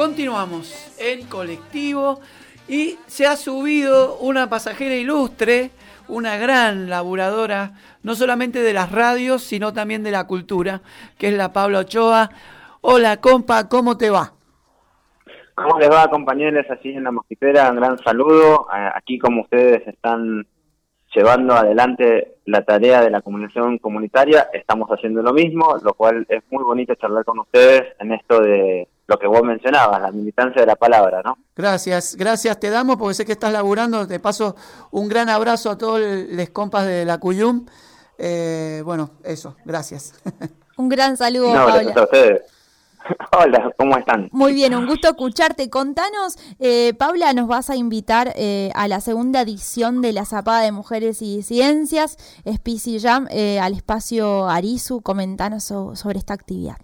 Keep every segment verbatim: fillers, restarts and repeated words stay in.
Continuamos en colectivo y se ha subido una pasajera ilustre, una gran laburadora, no solamente de las radios, sino también de la cultura, que es la Paula Ochoa. Hola, compa, ¿cómo te va? ¿Cómo les va, compañeros, así en la mosquitera? Un gran saludo. Aquí, como ustedes están llevando adelante la tarea de la comunicación comunitaria, estamos haciendo lo mismo, lo cual es muy bonito charlar con ustedes en esto de lo que vos mencionabas, la militancia de la palabra, ¿no? Gracias, gracias te damos porque sé que estás laburando. Te paso un gran abrazo a todos los compas de la Cuyum. Eh, bueno, eso, gracias. Un gran saludo, no, Paula. Gracias a ustedes. Hola, ¿cómo están? Muy bien, un gusto escucharte. Contanos, eh, Paula, nos vas a invitar eh, a la segunda edición de la Zapada de Mujeres y Disidencias, Species Jam, eh, al espacio Arizu. Comentanos so, sobre esta actividad.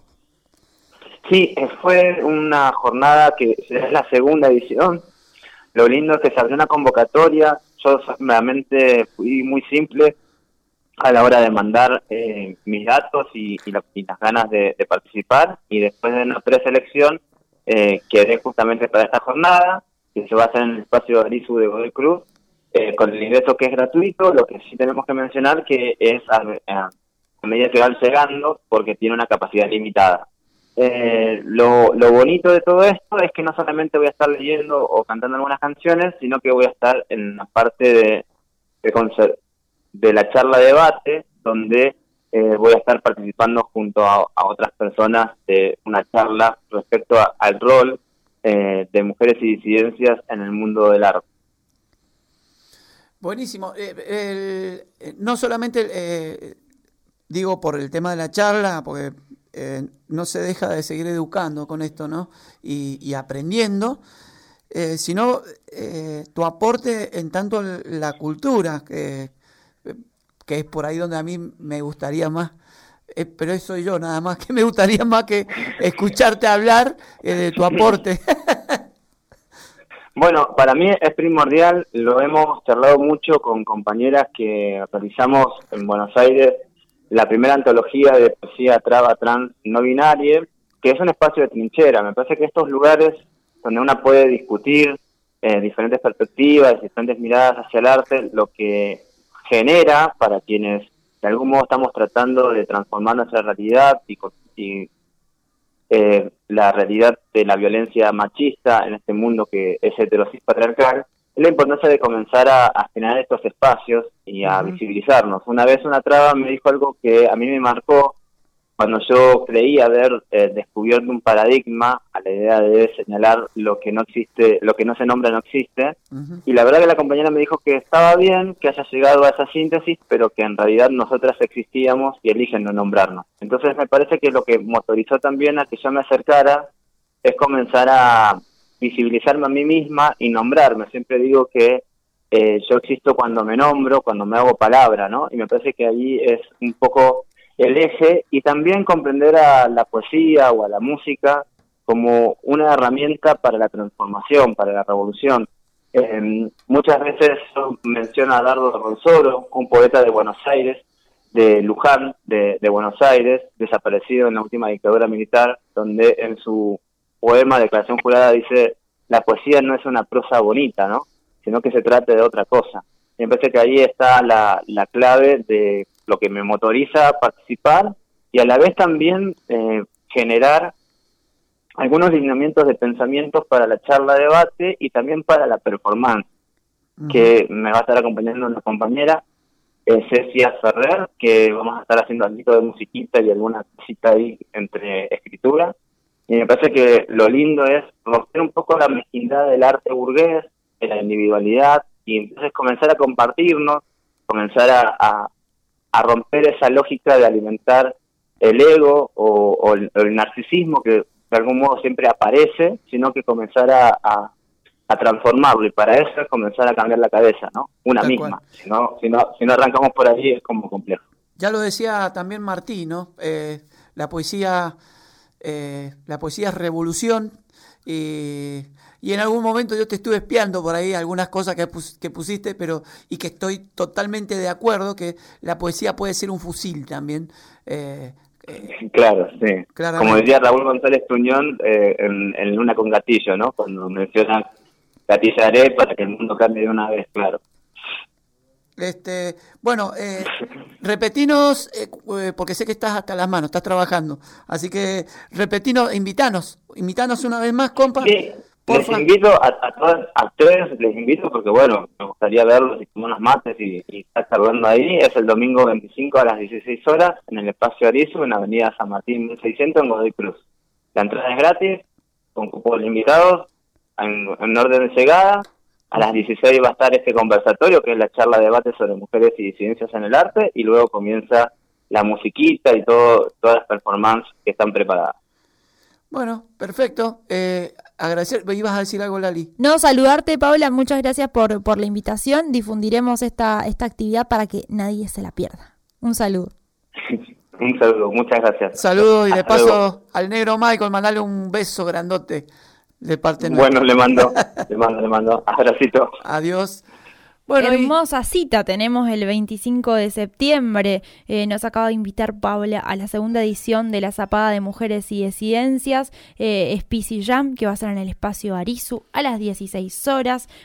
Sí, fue una jornada que es la segunda edición. Lo lindo es que se abrió una convocatoria. Yo realmente fui muy simple a la hora de mandar eh, mis datos y, y, la, y las ganas de, de participar, y después de una preselección eh, quedé justamente para esta jornada, que se va a hacer en el espacio Arizu de Godoy Cruz, eh, con el ingreso que es gratuito. Lo que sí tenemos que mencionar que es a, a, a medida que van llegando, porque tiene una capacidad limitada. Eh, lo, lo bonito de todo esto es que no solamente voy a estar leyendo o cantando algunas canciones, sino que voy a estar en la parte de, de concert de la charla debate, donde eh, voy a estar participando junto a, a otras personas de una charla respecto a, al rol eh, de mujeres y disidencias en el mundo del arte. Buenísimo. Eh, el, no solamente, eh, digo, por el tema de la charla, porque eh, no se deja de seguir educando con esto, ¿no? Y, y aprendiendo, eh, sino eh, tu aporte en tanto la cultura, que que es por ahí donde a mí me gustaría más, eh, pero eso soy yo nada más, que me gustaría más que escucharte hablar eh, de tu aporte. Bueno, para mí es primordial, lo hemos charlado mucho con compañeras que realizamos en Buenos Aires la primera antología de poesía traba trans no binaria, que es un espacio de trinchera. Me parece que estos lugares donde una puede discutir eh, diferentes perspectivas, diferentes miradas hacia el arte, lo que genera para quienes de algún modo estamos tratando de transformar nuestra realidad y, y eh, la realidad de la violencia machista en este mundo que es heterosis patriarcal, es la importancia de comenzar a, a generar estos espacios y a uh-huh. visibilizarnos. Una vez una traba me dijo algo que a mí me marcó cuando yo creí haber eh, descubierto un paradigma a la idea de señalar lo que no existe, lo que no se nombra no existe, uh-huh. y la verdad que la compañera me dijo que estaba bien que haya llegado a esa síntesis, pero que en realidad nosotras existíamos y eligen no nombrarnos. Entonces me parece que lo que motorizó también a que yo me acercara es comenzar a visibilizarme a mí misma y nombrarme. Siempre digo que eh, yo existo cuando me nombro, cuando me hago palabra, ¿no? Y me parece que ahí es un poco el eje, y también comprender a la poesía o a la música como una herramienta para la transformación, para la revolución. Eh, muchas veces yo menciono a Dardo Ronsoro, un poeta de Buenos Aires, de Luján, de, de Buenos Aires, desaparecido en la última dictadura militar, donde en su poema Declaración Jurada dice: la poesía no es una prosa bonita, ¿no?, sino que se trata de otra cosa. Y me parece que ahí está la, la clave de lo que me motoriza a participar, y a la vez también eh, generar algunos lineamientos de pensamientos para la charla debate y también para la performance, uh-huh. que me va a estar acompañando una compañera, eh, Cecia Ferrer, que vamos a estar haciendo algo de musiquita y alguna cosita ahí entre escritura. Y me parece que lo lindo es romper un poco la mezquindad del arte burgués, de la individualidad, y entonces comenzar a compartirnos, comenzar a, a a romper esa lógica de alimentar el ego o, o, el, o el narcisismo que de algún modo siempre aparece, sino que comenzar a, a, a transformarlo, y para eso es comenzar a cambiar la cabeza, ¿no? Una Tal misma. Si no, si, no, si no arrancamos por ahí es como complejo. Ya lo decía también Martí, ¿no? Eh, la poesía, eh, la poesía es revolución, y, y en algún momento yo te estuve espiando por ahí algunas cosas que, pus, que pusiste, pero y que estoy totalmente de acuerdo que la poesía puede ser un fusil también, eh, Eh, claro, sí. Claramente. Como decía Raúl González Tuñón eh, en, en Luna con Gatillo, ¿no? Cuando menciona gatillaré para que el mundo cambie de una vez, claro. Este, bueno, eh, repetinos, eh, porque sé que estás hasta las manos, estás trabajando, así que repetinos, invitanos, invitanos una vez más, compa. Sí, les invito a, a todas, a ustedes, les invito porque bueno, me gustaría verlos y tomar unos mates y, y estar charlando ahí. Es el domingo veinticinco a las dieciséis horas en el Espacio Arizu, en Avenida San Martín mil seiscientos en Godoy Cruz. La entrada es gratis, con cupos limitados, en, en orden de llegada. A las dieciséis va a estar este conversatorio, que es la charla de debate sobre mujeres y disidencias en el arte, y luego comienza la musiquita y todo todas las performances que están preparadas. Bueno, perfecto. Eh, agradecer, ¿ibas a decir algo, Lali? No, saludarte, Paula, muchas gracias por, por la invitación. Difundiremos esta, esta actividad para que nadie se la pierda. Un saludo. Un saludo, muchas gracias. Saludos y de Hasta paso luego. Al negro Michael, mandale un beso grandote. De parte bueno, nuestra. le mando, le mando, le mando. Abracito. Adiós. Bueno, hermosa y... cita tenemos el veinticinco de septiembre. Eh, nos acaba de invitar Paula a la segunda edición de la Zapada de Mujeres y Disidencias. Eh, es P C Jam, que va a ser en el Espacio Arizu a las dieciséis horas.